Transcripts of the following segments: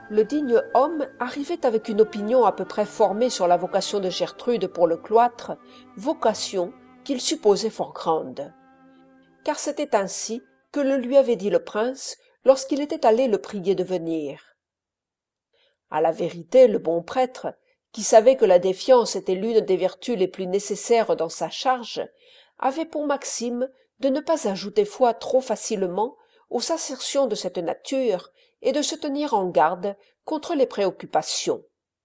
Le digne homme arrivait avec une opinion à peu près formée sur la vocation de Gertrude pour le cloître, vocation qu'il supposait fort grande. Car c'était ainsi que le lui avait dit le prince lorsqu'il était allé le prier de venir. À la vérité, le bon prêtre, qui savait que la défiance était l'une des vertus les plus nécessaires dans sa charge, avait pour maxime de ne pas ajouter foi trop facilement aux assertions de cette nature et de se tenir en garde contre les préoccupations.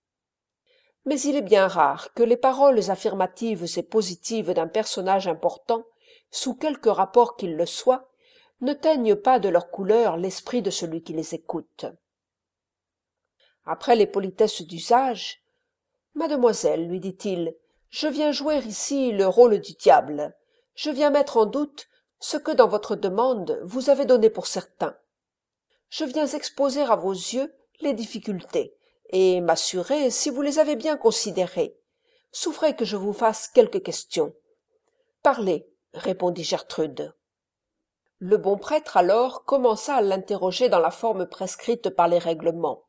Mais il est bien rare que les paroles affirmatives et positives d'un personnage important, sous quelque rapport qu'il le soit, ne teignent pas de leur couleur l'esprit de celui qui les écoute. Après les politesses d'usage, « Mademoiselle, lui dit-il, je viens jouer ici le rôle du diable. Je viens mettre en doute ce que dans votre demande vous avez donné pour certain. Je viens exposer à vos yeux les difficultés et m'assurer si vous les avez bien considérées. Souffrez que je vous fasse quelques questions. »« Parlez, » répondit Gertrude. Le bon prêtre alors commença à l'interroger dans la forme prescrite par les règlements.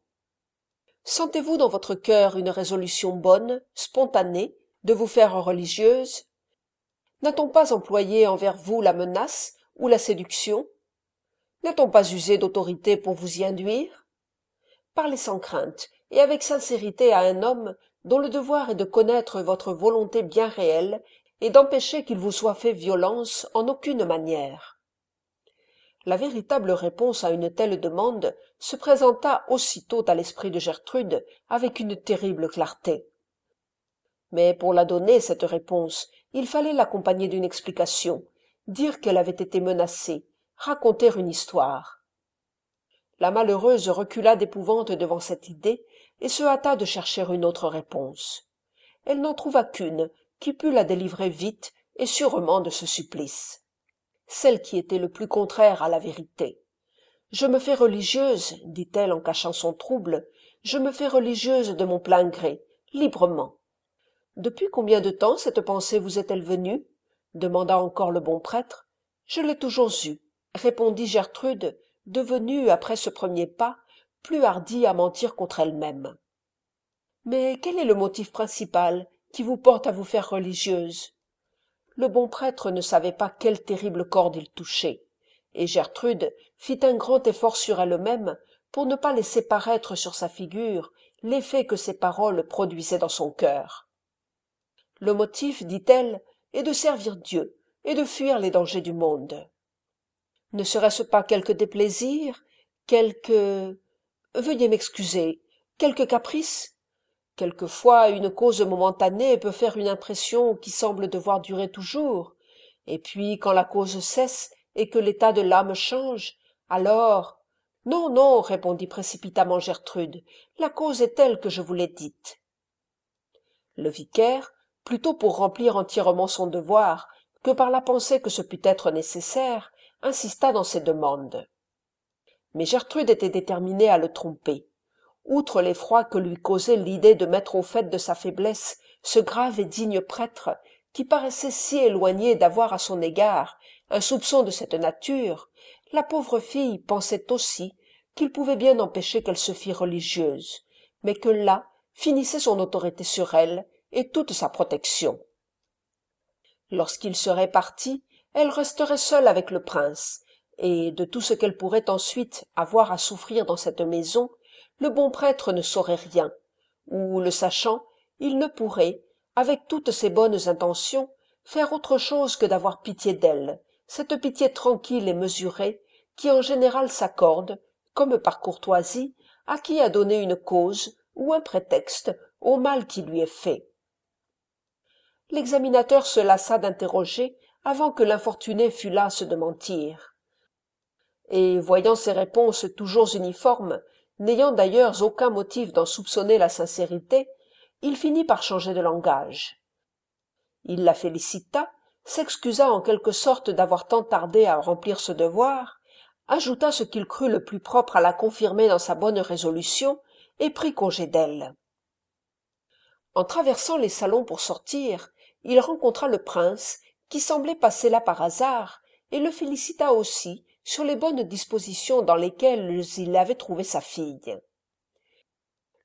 « Sentez-vous dans votre cœur une résolution bonne, spontanée, de vous faire religieuse? N'a-t-on pas employé envers vous la menace ou la séduction? N'a-t-on pas usé d'autorité pour vous y induire? Parlez sans crainte et avec sincérité à un homme dont le devoir est de connaître votre volonté bien réelle et d'empêcher qu'il vous soit fait violence en aucune manière. » La véritable réponse à une telle demande se présenta aussitôt à l'esprit de Gertrude avec une terrible clarté. Mais pour la donner, cette réponse, il fallait l'accompagner d'une explication, dire qu'elle avait été menacée, raconter une histoire. La malheureuse recula d'épouvante devant cette idée et se hâta de chercher une autre réponse. Elle n'en trouva qu'une qui pût la délivrer vite et sûrement de ce supplice. Celle qui était le plus contraire à la vérité. « Je me fais religieuse, dit-elle en cachant son trouble, je me fais religieuse de mon plein gré, librement. »« Depuis combien de temps cette pensée vous est-elle venue ?» demanda encore le bon prêtre. « Je l'ai toujours eue, » répondit Gertrude, devenue, après ce premier pas, plus hardie à mentir contre elle-même. « Mais quel est le motif principal qui vous porte à vous faire religieuse ?» Le bon prêtre ne savait pas quelle terrible corde il touchait, et Gertrude fit un grand effort sur elle-même pour ne pas laisser paraître sur sa figure l'effet que ses paroles produisaient dans son cœur. « Le motif, dit-elle, est de servir Dieu et de fuir les dangers du monde. Ne serait-ce pas quelque déplaisir, quelque... veuillez m'excuser, quelque caprice ? Quelquefois une cause momentanée peut faire une impression qui semble devoir durer toujours, et puis quand la cause cesse et que l'état de l'âme change, alors... Non, non, répondit précipitamment Gertrude, la cause est telle que je vous l'ai dite. Le vicaire, plutôt pour remplir entièrement son devoir que par la pensée que ce pût être nécessaire, insista dans ses demandes. Mais Gertrude était déterminée à le tromper. Outre l'effroi que lui causait l'idée de mettre au fait de sa faiblesse ce grave et digne prêtre qui paraissait si éloigné d'avoir à son égard un soupçon de cette nature, la pauvre fille pensait aussi qu'il pouvait bien empêcher qu'elle se fît religieuse, mais que là finissait son autorité sur elle et toute sa protection. Lorsqu'il serait parti, elle resterait seule avec le prince, et de tout ce qu'elle pourrait ensuite avoir à souffrir dans cette maison, le bon prêtre ne saurait rien, ou, le sachant, il ne pourrait, avec toutes ses bonnes intentions, faire autre chose que d'avoir pitié d'elle, cette pitié tranquille et mesurée qui en général s'accorde, comme par courtoisie, à qui a donné une cause ou un prétexte au mal qui lui est fait. L'examinateur se lassa d'interroger avant que l'infortuné fût lasse de mentir. Et, voyant ses réponses toujours uniformes, n'ayant d'ailleurs aucun motif d'en soupçonner la sincérité, il finit par changer de langage. Il la félicita, s'excusa en quelque sorte d'avoir tant tardé à remplir ce devoir, ajouta ce qu'il crut le plus propre à la confirmer dans sa bonne résolution, et prit congé d'elle. En traversant les salons pour sortir, il rencontra le prince, qui semblait passer là par hasard, et le félicita aussi sur les bonnes dispositions dans lesquelles il avait trouvé sa fille.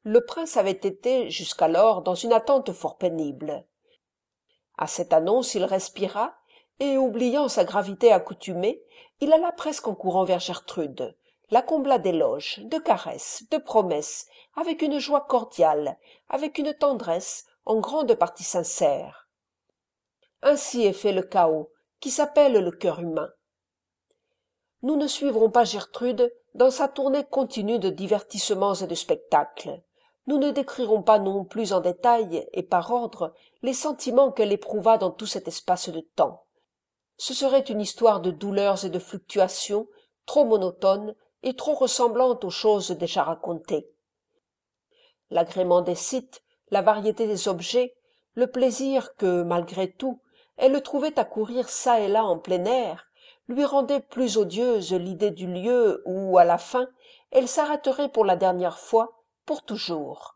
le prince avait été, jusqu'alors, dans une attente fort pénible. À cette annonce, il respira, et, oubliant sa gravité accoutumée, il alla presque en courant vers Gertrude, la combla d'éloges, de caresses, de promesses, avec une joie cordiale, avec une tendresse en grande partie sincère. Ainsi est fait le chaos, qui s'appelle le cœur humain. Nous ne suivrons pas Gertrude dans sa tournée continue de divertissements et de spectacles. Nous ne décrirons pas non plus en détail et par ordre les sentiments qu'elle éprouva dans tout cet espace de temps. Ce serait une histoire de douleurs et de fluctuations trop monotone et trop ressemblante aux choses déjà racontées. L'agrément des sites, la variété des objets, le plaisir que, malgré tout, elle trouvait à courir çà et là en plein air, lui rendaient plus odieuse l'idée du lieu où, à la fin, elle s'arrêterait pour la dernière fois, pour toujours.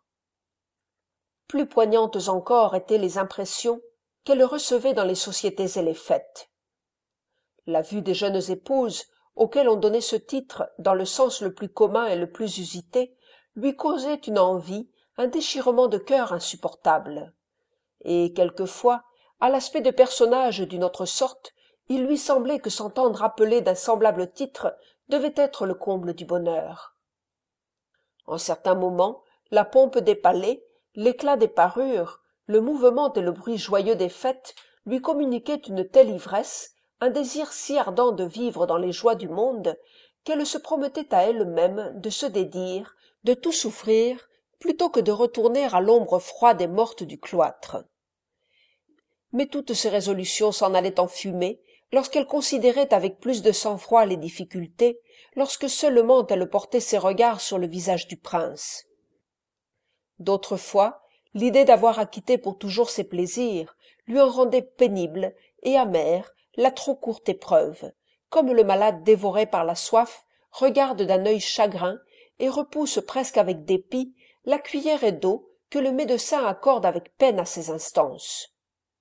Plus poignantes encore étaient les impressions qu'elle recevait dans les sociétés et les fêtes. La vue des jeunes épouses, auxquelles on donnait ce titre dans le sens le plus commun et le plus usité, lui causait une envie, un déchirement de cœur insupportable. Et quelquefois, à l'aspect de personnages d'une autre sorte, il lui semblait que s'entendre appeler d'un semblable titre devait être le comble du bonheur. En certains moments, la pompe des palais, l'éclat des parures, le mouvement et le bruit joyeux des fêtes lui communiquaient une telle ivresse, un désir si ardent de vivre dans les joies du monde, qu'elle se promettait à elle-même de se dédire, de tout souffrir, plutôt que de retourner à l'ombre froide et morte du cloître. Mais toutes ces résolutions s'en allaient en fumée lorsqu'elle considérait avec plus de sang-froid les difficultés, lorsque seulement elle portait ses regards sur le visage du prince. D'autres fois, l'idée d'avoir acquitté pour toujours ses plaisirs lui en rendait pénible et amère la trop courte épreuve, comme le malade dévoré par la soif regarde d'un œil chagrin et repousse presque avec dépit la cuillerée d'eau que le médecin accorde avec peine à ses instances.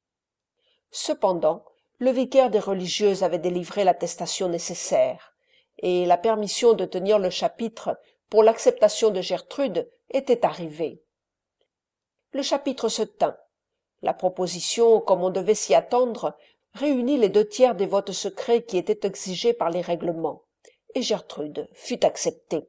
Cependant, le vicaire des religieuses avait délivré l'attestation nécessaire, et la permission de tenir le chapitre pour l'acceptation de Gertrude était arrivée. Le chapitre se tint. La proposition, comme on devait s'y attendre, réunit les 2/3 des votes secrets qui étaient exigés par les règlements, et Gertrude fut acceptée.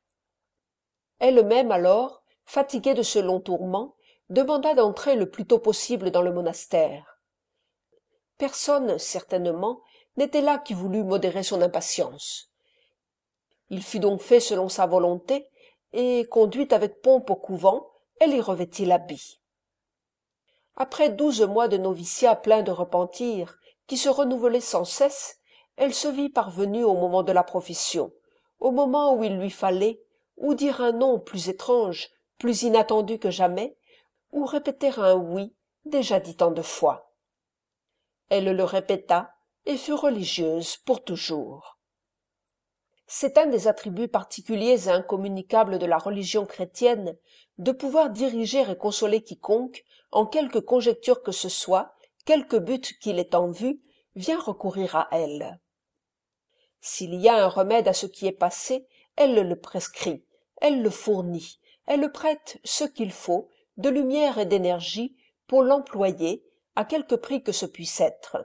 Elle-même alors, fatiguée de ce long tourment, demanda d'entrer le plus tôt possible dans le monastère. Personne, certainement, n'était là qui voulût modérer son impatience. Il fut donc fait selon sa volonté, et, conduite avec pompe au couvent, elle y revêtit l'habit. Après 12 mois de noviciat plein de repentir, qui se renouvelait sans cesse, elle se vit parvenue au moment de la profession, au moment où il lui fallait, ou dire un non plus étrange, plus inattendu que jamais, ou répéter un oui déjà dit tant de fois. Elle le répéta et fut religieuse pour toujours. C'est un des attributs particuliers et incommunicables de la religion chrétienne de pouvoir diriger et consoler quiconque, en quelque conjecture que ce soit, quelque but qu'il ait en vue, vient recourir à elle. S'il y a un remède à ce qui est passé, elle le prescrit, elle le fournit, elle prête ce qu'il faut, de lumière et d'énergie, pour l'employer, à quelque prix que ce puisse être.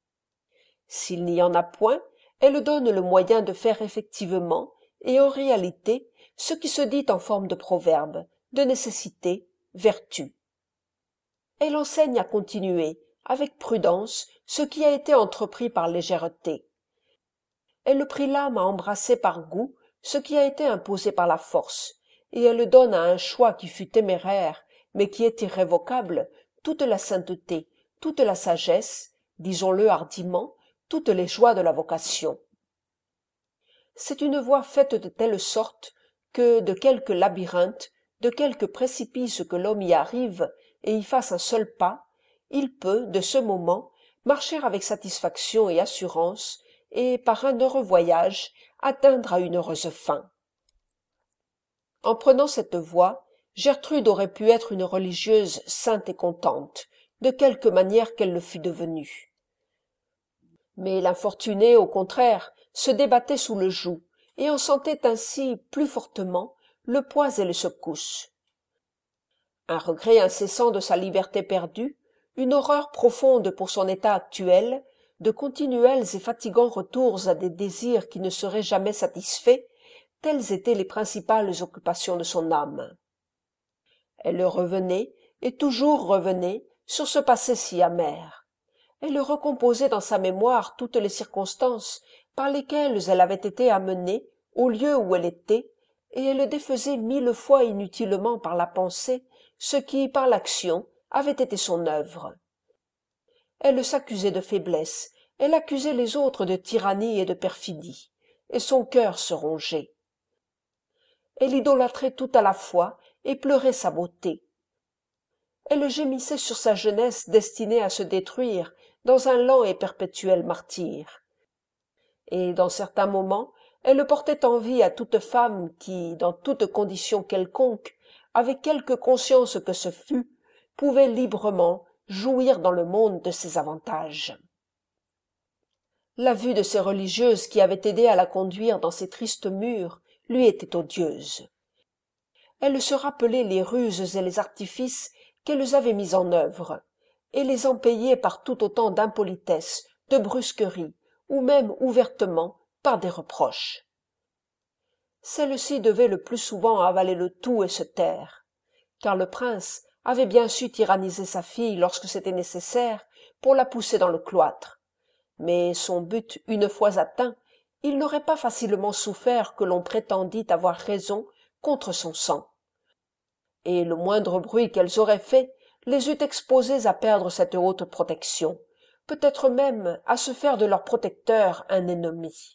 S'il n'y en a point, elle donne le moyen de faire effectivement, et en réalité, ce qui se dit en forme de proverbe, de nécessité, vertu. Elle enseigne à continuer, avec prudence, ce qui a été entrepris par légèreté. Elle prie l'âme à embrasser par goût ce qui a été imposé par la force, et elle donne à un choix qui fut téméraire, mais qui est irrévocable, toute la sainteté, toute la sagesse, disons-le hardiment, toutes les joies de la vocation. C'est une voie faite de telle sorte que, de quelque labyrinthe, de quelque précipice que l'homme y arrive et y fasse un seul pas, il peut, de ce moment, marcher avec satisfaction et assurance, et, par un heureux voyage, atteindre à une heureuse fin. En prenant cette voie, Gertrude aurait pu être une religieuse sainte et contente, de quelque manière qu'elle le fût devenue. Mais l'infortunée, au contraire, se débattait sous le joug, et en sentait ainsi plus fortement le poids et les secousses. un regret incessant de sa liberté perdue, une horreur profonde pour son état actuel, de continuels et fatigants retours à des désirs qui ne seraient jamais satisfaits, telles étaient les principales occupations de son âme. Elle revenait, et toujours revenait, sur ce passé si amer. Elle recomposait dans sa mémoire toutes les circonstances par lesquelles elle avait été amenée au lieu où elle était, et elle défaisait 1000 fois inutilement par la pensée ce qui, par l'action, avait été son œuvre. Elle s'accusait de faiblesse, elle accusait les autres de tyrannie et de perfidie, et son cœur se rongeait. Elle idolâtrait tout à la fois et pleurait sa beauté. Elle gémissait sur sa jeunesse destinée à se détruire dans un lent et perpétuel martyre. Et dans certains moments, elle portait envie à toute femme qui, dans toute condition quelconque, avec quelque conscience que ce fût, pouvait librement jouir dans le monde de ses avantages. La vue de ces religieuses qui avaient aidé à la conduire dans ces tristes murs lui était odieuse. Elle se rappelait les ruses et les artifices qu'elles avaient mis en œuvre, et les en payait par tout autant d'impolitesse, de brusquerie, ou même ouvertement par des reproches. Celle-ci devait le plus souvent avaler le tout et se taire, car le prince avait bien su tyranniser sa fille lorsque c'était nécessaire pour la pousser dans le cloître, mais son but une fois atteint, il n'aurait pas facilement souffert que l'on prétendît avoir raison contre son sang. Et le moindre bruit qu'elles auraient fait les eût exposées à perdre cette haute protection, peut-être même à se faire de leur protecteur un ennemi.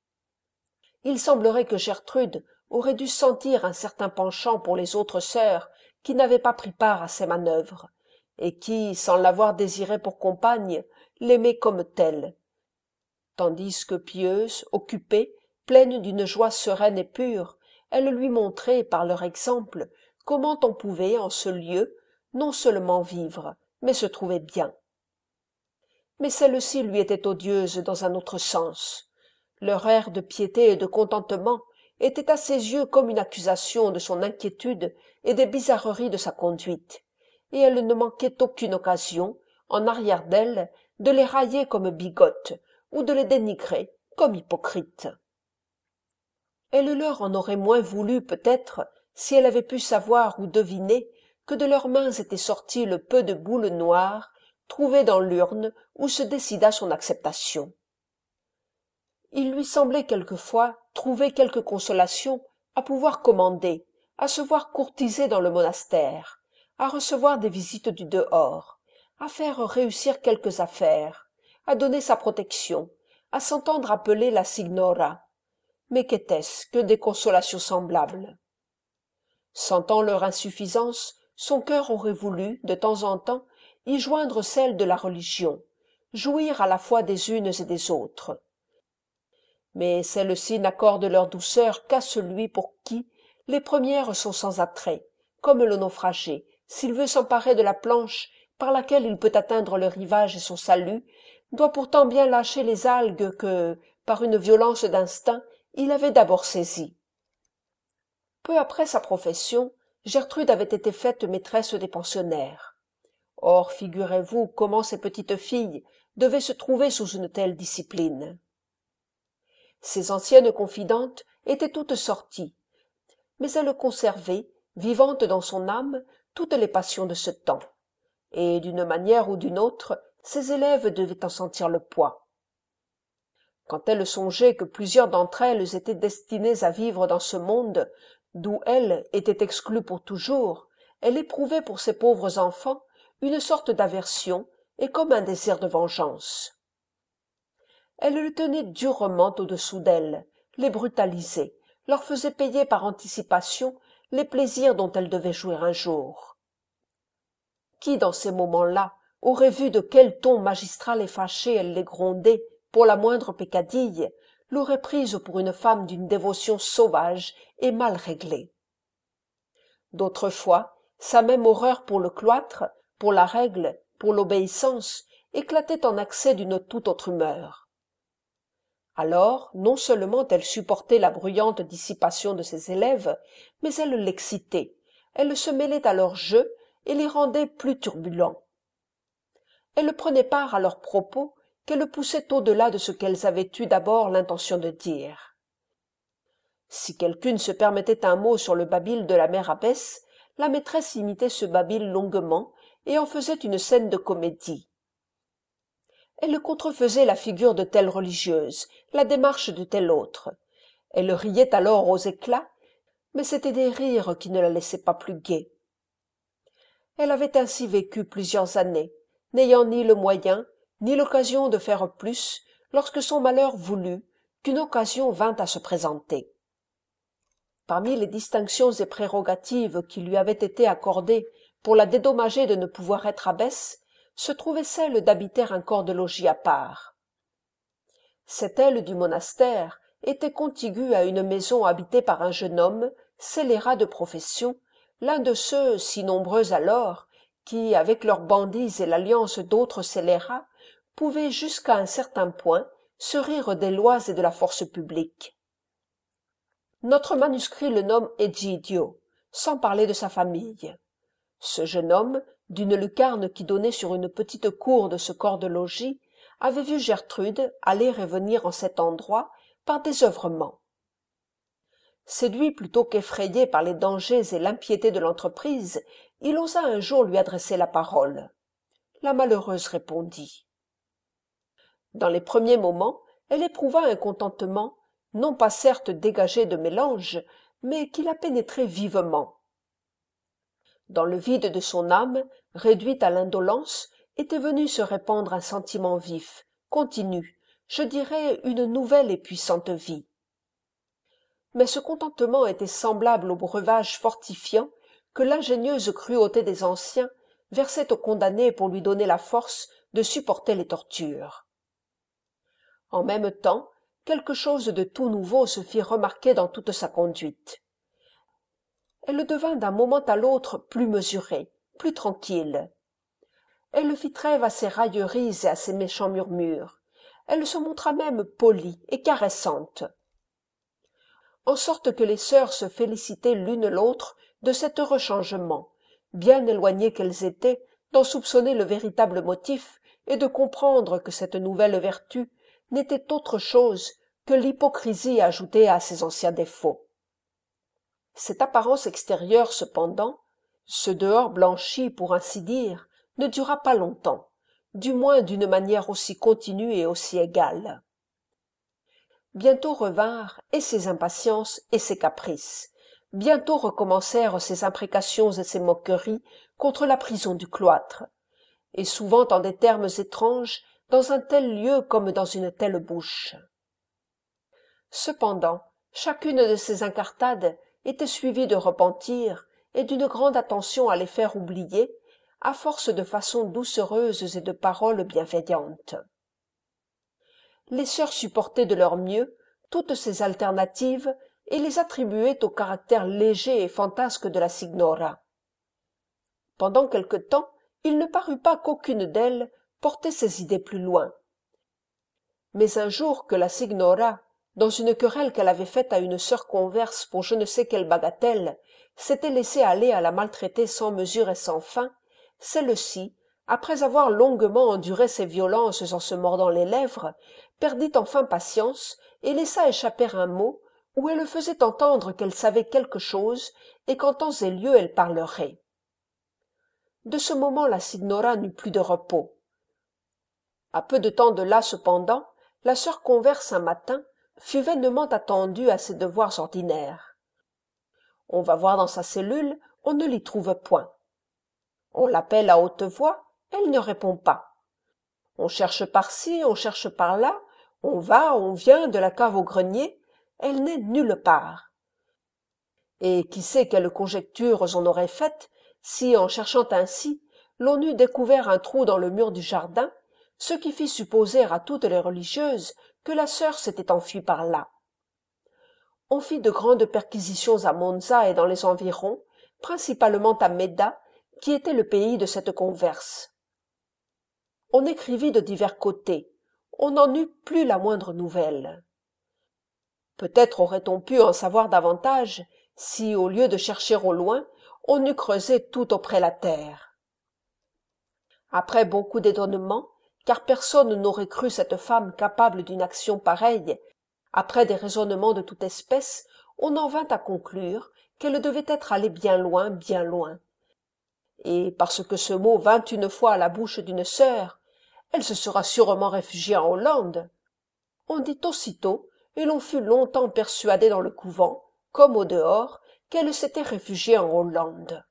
Il semblerait que Gertrude aurait dû sentir un certain penchant pour les autres sœurs qui n'avaient pas pris part à ces manœuvres, et qui, sans l'avoir désirée pour compagne, l'aimaient comme telle, tandis que pieuse, occupée, pleine d'une joie sereine et pure, elles lui montraient, par leur exemple, comment on pouvait, en ce lieu, non seulement vivre, mais se trouver bien. Mais celle-ci lui était odieuse dans un autre sens. Leur air de piété et de contentement était à ses yeux comme une accusation de son inquiétude et des bizarreries de sa conduite, et elle ne manquait aucune occasion, en arrière d'elle, de les railler comme bigotes, ou de les dénigrer comme hypocrites. Elle leur en aurait moins voulu, peut-être, si elle avait pu savoir ou deviner que de leurs mains était sorti le peu de boules noires trouvé dans l'urne où se décida son acceptation. Il lui semblait quelquefois trouver quelque consolation à pouvoir commander, à se voir courtiser dans le monastère, à recevoir des visites du dehors, à faire réussir quelques affaires, à donner sa protection, à s'entendre appeler la signora. Mais qu'était-ce que des consolations semblables? Sentant leur insuffisance, son cœur aurait voulu, de temps en temps, y joindre celle de la religion, jouir à la fois des unes et des autres. Mais celles-ci n'accordent leur douceur qu'à celui pour qui les premières sont sans attrait, comme le naufragé, s'il veut s'emparer de la planche par laquelle il peut atteindre le rivage et son salut, doit pourtant bien lâcher les algues que, par une violence d'instinct, il avait d'abord saisies. Peu après sa profession, Gertrude avait été faite maîtresse des pensionnaires. Or, figurez-vous comment ces petites filles devaient se trouver sous une telle discipline. Ses anciennes confidentes étaient toutes sorties, mais elle conservait, vivante dans son âme, toutes les passions de ce temps, et d'une manière ou d'une autre, ses élèves devaient en sentir le poids. Quand elle songeait que plusieurs d'entre elles étaient destinées à vivre dans ce monde, d'où elle était exclue pour toujours, elle éprouvait pour ces pauvres enfants une sorte d'aversion et comme un désir de vengeance. Elle les tenait durement au-dessous d'elle, les brutalisait, leur faisait payer par anticipation les plaisirs dont elles devaient jouir un jour. Qui, dans ces moments-là, aurait vu de quel ton magistral et fâché elle les grondait pour la moindre peccadille, l'aurait prise pour une femme d'une dévotion sauvage et mal réglée. D'autres fois, sa même horreur pour le cloître, pour la règle, pour l'obéissance, éclatait en accès d'une toute autre humeur. Alors, non seulement elle supportait la bruyante dissipation de ses élèves, mais elle l'excitait, elle se mêlait à leur jeu, et les rendait plus turbulents. Elles prenaient part à leurs propos qu'elles poussaient au-delà de ce qu'elles avaient eu d'abord l'intention de dire. Si quelqu'une se permettait un mot sur le babil de la mère abbesse, la maîtresse imitait ce babil longuement et en faisait une scène de comédie. Elle contrefaisait la figure de telle religieuse, la démarche de telle autre. Elle riait alors aux éclats, mais c'étaient des rires qui ne la laissaient pas plus gaie. Elle avait ainsi vécu plusieurs années, n'ayant ni le moyen, ni l'occasion de faire plus, lorsque son malheur voulut qu'une occasion vint à se présenter. Parmi les distinctions et prérogatives qui lui avaient été accordées pour la dédommager de ne pouvoir être abbesse, se trouvait celle d'habiter un corps de logis à part. Cette aile du monastère était contiguë à une maison habitée par un jeune homme, scélérat de profession, l'un de ceux, si nombreux alors, qui, avec leurs bandits et l'alliance d'autres scélérats, pouvaient jusqu'à un certain point se rire des lois et de la force publique. Notre manuscrit le nomme Egidio, sans parler de sa famille. Ce jeune homme, d'une lucarne qui donnait sur une petite cour de ce corps de logis, avait vu Gertrude aller et venir en cet endroit par désœuvrement. Séduit plutôt qu'effrayé par les dangers et l'impiété de l'entreprise, il osa un jour lui adresser la parole. La malheureuse répondit. Dans les premiers moments, elle éprouva un contentement, non pas certes dégagé de mélange, mais qui la pénétrait vivement. Dans le vide de son âme, réduite à l'indolence, était venu se répandre un sentiment vif, continu, je dirais une nouvelle et puissante vie. Mais ce contentement était semblable au breuvage fortifiant que l'ingénieuse cruauté des anciens versait au condamné pour lui donner la force de supporter les tortures. En même temps, quelque chose de tout nouveau se fit remarquer dans toute sa conduite. Elle devint d'un moment à l'autre plus mesurée, plus tranquille. Elle fit trêve à ses railleries et à ses méchants murmures. Elle se montra même polie et caressante. En sorte que les sœurs se félicitaient l'une l'autre de cet heureux changement, bien éloignées qu'elles étaient d'en soupçonner le véritable motif et de comprendre que cette nouvelle vertu n'était autre chose que l'hypocrisie ajoutée à ses anciens défauts. Cette apparence extérieure, cependant, ce dehors blanchi, pour ainsi dire, ne dura pas longtemps, du moins d'une manière aussi continue et aussi égale. Bientôt revinrent et ses impatiences et ses caprices, bientôt recommencèrent ses imprécations et ses moqueries contre la prison du cloître, et souvent en des termes étranges, dans un tel lieu comme dans une telle bouche. Cependant, chacune de ces incartades était suivie de repentir et d'une grande attention à les faire oublier, à force de façons doucereuses et de paroles bienveillantes. Les sœurs supportaient de leur mieux toutes ces alternatives et les attribuaient au caractère léger et fantasque de la signora. Pendant quelque temps, il ne parut pas qu'aucune d'elles portait ses idées plus loin. Mais un jour que la signora, dans une querelle qu'elle avait faite à une sœur converse pour je ne sais quelle bagatelle, s'était laissée aller à la maltraiter sans mesure et sans fin, celle-ci, après avoir longuement enduré ses violences en se mordant les lèvres, perdit enfin patience et laissa échapper un mot où elle faisait entendre qu'elle savait quelque chose et qu'en temps et lieu elle parlerait. De ce moment la signora n'eut plus de repos. À peu de temps de là cependant, la sœur converse un matin fut vainement attendue à ses devoirs ordinaires. On va voir dans sa cellule, on ne l'y trouve point. On l'appelle à haute voix, elle ne répond pas. On cherche par-ci, on cherche par-là, on va, on vient de la cave au grenier, elle n'est nulle part. Et qui sait quelles conjectures on aurait faites si, en cherchant ainsi, l'on eût découvert un trou dans le mur du jardin, ce qui fit supposer à toutes les religieuses que la sœur s'était enfuie par là. On fit de grandes perquisitions à Monza et dans les environs, principalement à Méda, qui était le pays de cette converse. On écrivit de divers côtés, on n'en eut plus la moindre nouvelle. Peut-être aurait-on pu en savoir davantage si, au lieu de chercher au loin, on eût creusé tout au prélatère. Après beaucoup d'étonnement, car personne n'aurait cru cette femme capable d'une action pareille, après des raisonnements de toute espèce, on en vint à conclure qu'elle devait être allée bien loin, bien loin. Et parce que ce mot vint une fois à la bouche d'une sœur, elle se sera sûrement réfugiée en Hollande. On dit aussitôt, et l'on fut longtemps persuadé dans le couvent, comme au dehors, qu'elle s'était réfugiée en Hollande.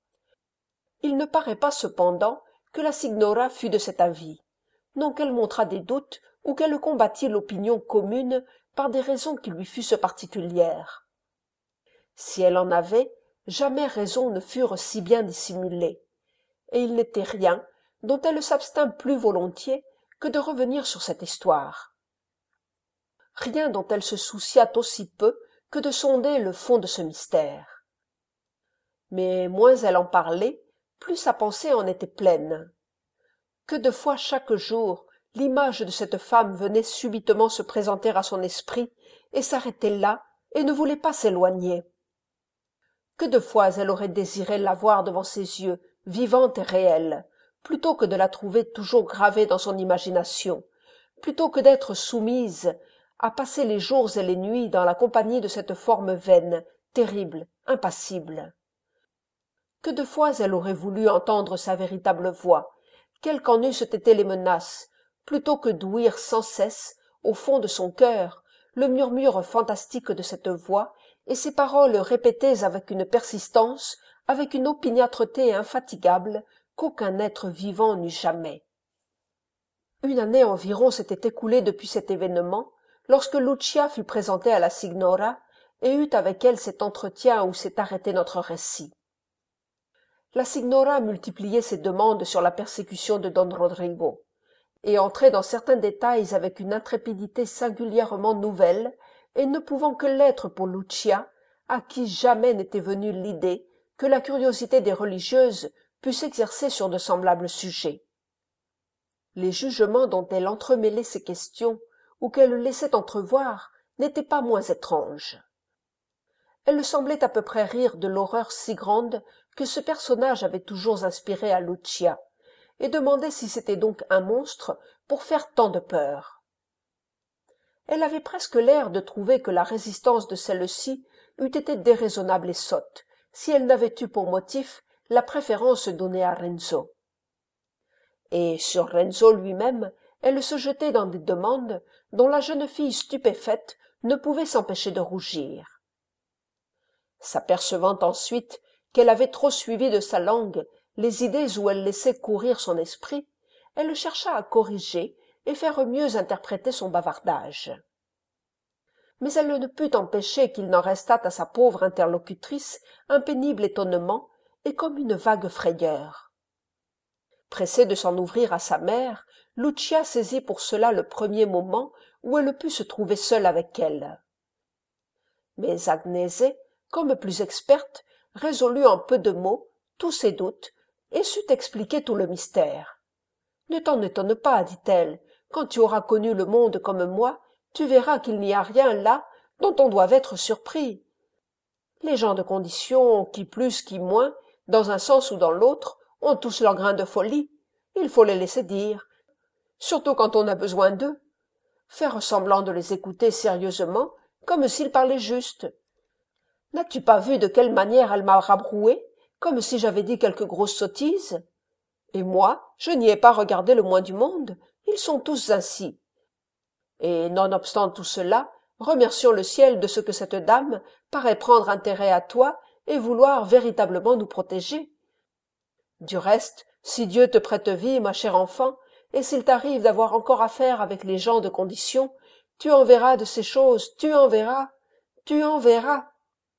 Il ne paraît pas cependant que la signora fût de cet avis, non qu'elle montrât des doutes ou qu'elle combattît l'opinion commune par des raisons qui lui fussent particulières. Si elle en avait, jamais raisons ne furent si bien dissimulées, et il n'était rien dont elle s'abstint plus volontiers que de revenir sur cette histoire. Rien dont elle se souciât aussi peu que de sonder le fond de ce mystère. Mais moins elle en parlait, plus sa pensée en était pleine. Que de fois chaque jour l'image de cette femme venait subitement se présenter à son esprit et s'arrêtait là et ne voulait pas s'éloigner. Que de fois elle aurait désiré la voir devant ses yeux, vivante et réelle, plutôt que de la trouver toujours gravée dans son imagination, plutôt que d'être soumise à passer les jours et les nuits dans la compagnie de cette forme vaine, terrible, impassible. Que de fois elle aurait voulu entendre sa véritable voix, quelles qu'en eussent été les menaces, plutôt que d'ouïr sans cesse, au fond de son cœur, le murmure fantastique de cette voix et ces paroles répétées avec une persistance, avec une opiniâtreté infatigable qu'aucun être vivant n'eut jamais. Une année environ s'était écoulée depuis cet événement, lorsque Lucia fut présentée à la signora et eut avec elle cet entretien où s'est arrêté notre récit. La signora multipliait ses demandes sur la persécution de don Rodrigo, et entrait dans certains détails avec une intrépidité singulièrement nouvelle, et ne pouvant que l'être pour Lucia, à qui jamais n'était venue l'idée que la curiosité des religieuses pût s'exercer sur de semblables sujets. Les jugements dont elle entremêlait ces questions, ou qu'elle laissait entrevoir, n'étaient pas moins étranges. Elle semblait à peu près rire de l'horreur si grande que ce personnage avait toujours inspiré à Lucia, et demandait si c'était donc un monstre pour faire tant de peur. Elle avait presque l'air de trouver que la résistance de celle-ci eût été déraisonnable et sotte, si elle n'avait eu pour motif la préférence donnée à Renzo. Et sur Renzo lui-même, elle se jetait dans des demandes dont la jeune fille stupéfaite ne pouvait s'empêcher de rougir. S'apercevant ensuite qu'elle avait trop suivi de sa langue les idées où elle laissait courir son esprit, elle chercha à corriger et faire mieux interpréter son bavardage. Mais elle ne put empêcher qu'il n'en restât à sa pauvre interlocutrice un pénible étonnement et comme une vague frayeur. Pressée de s'en ouvrir à sa mère, Lucia saisit pour cela le premier moment où elle put se trouver seule avec elle. Mais Agnese, comme plus experte, résolut en peu de mots tous ses doutes et sut expliquer tout le mystère. « Ne t'en étonne pas, dit-elle, quand tu auras connu le monde comme moi, tu verras qu'il n'y a rien là dont on doive être surpris. Les gens de condition, qui plus, qui moins, dans un sens ou dans l'autre, ont tous leur grain de folie. Il faut les laisser dire, surtout quand on a besoin d'eux. Faire semblant de les écouter sérieusement, comme s'ils parlaient juste. N'as-tu pas vu de quelle manière elle m'a rabroué, comme si j'avais dit quelque grosse sottise? Et moi, je n'y ai pas regardé le moins du monde, ils sont tous ainsi. Et nonobstant tout cela, remercions le ciel de ce que cette dame paraît prendre intérêt à toi et vouloir véritablement nous protéger. Du reste, si Dieu te prête vie, ma chère enfant, et s'il t'arrive d'avoir encore affaire avec les gens de condition, tu en verras de ces choses, tu en verras, tu en verras.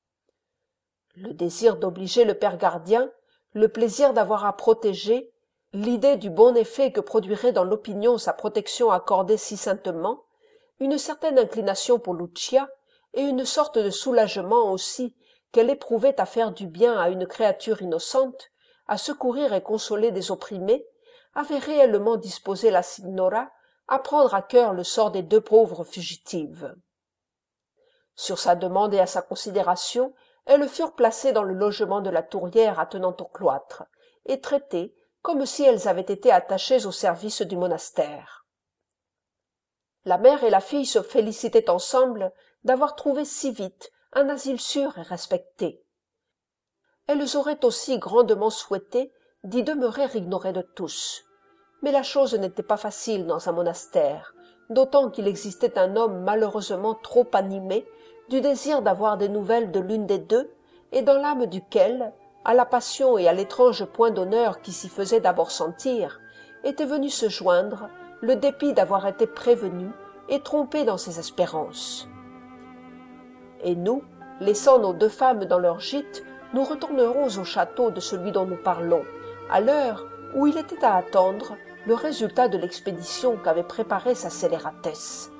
Le désir d'obliger le père gardien, le plaisir d'avoir à protéger, l'idée du bon effet que produirait dans l'opinion sa protection accordée si saintement, une certaine inclination pour Lucia, et une sorte de soulagement aussi qu'elle éprouvait à faire du bien à une créature innocente, à secourir et consoler des opprimés, avaient réellement disposé la signora à prendre à cœur le sort des deux pauvres fugitives. Sur sa demande et à sa considération, elles furent placées dans le logement de la tourière attenant au cloître, et traitées comme si elles avaient été attachées au service du monastère. La mère et la fille se félicitaient ensemble d'avoir trouvé si vite un asile sûr et respecté. Elles auraient aussi grandement souhaité d'y demeurer ignorées de tous. Mais la chose n'était pas facile dans un monastère, d'autant qu'il existait un homme malheureusement trop animé du désir d'avoir des nouvelles de l'une des deux, et dans l'âme duquel, à la passion et à l'étrange point d'honneur qui s'y faisait d'abord sentir, était venu se joindre le dépit d'avoir été prévenu et trompé dans ses espérances. Et nous, laissant nos deux femmes dans leur gîte, nous retournerons au château de celui dont nous parlons, à l'heure où il était à attendre le résultat de l'expédition qu'avait préparée sa scélératesse.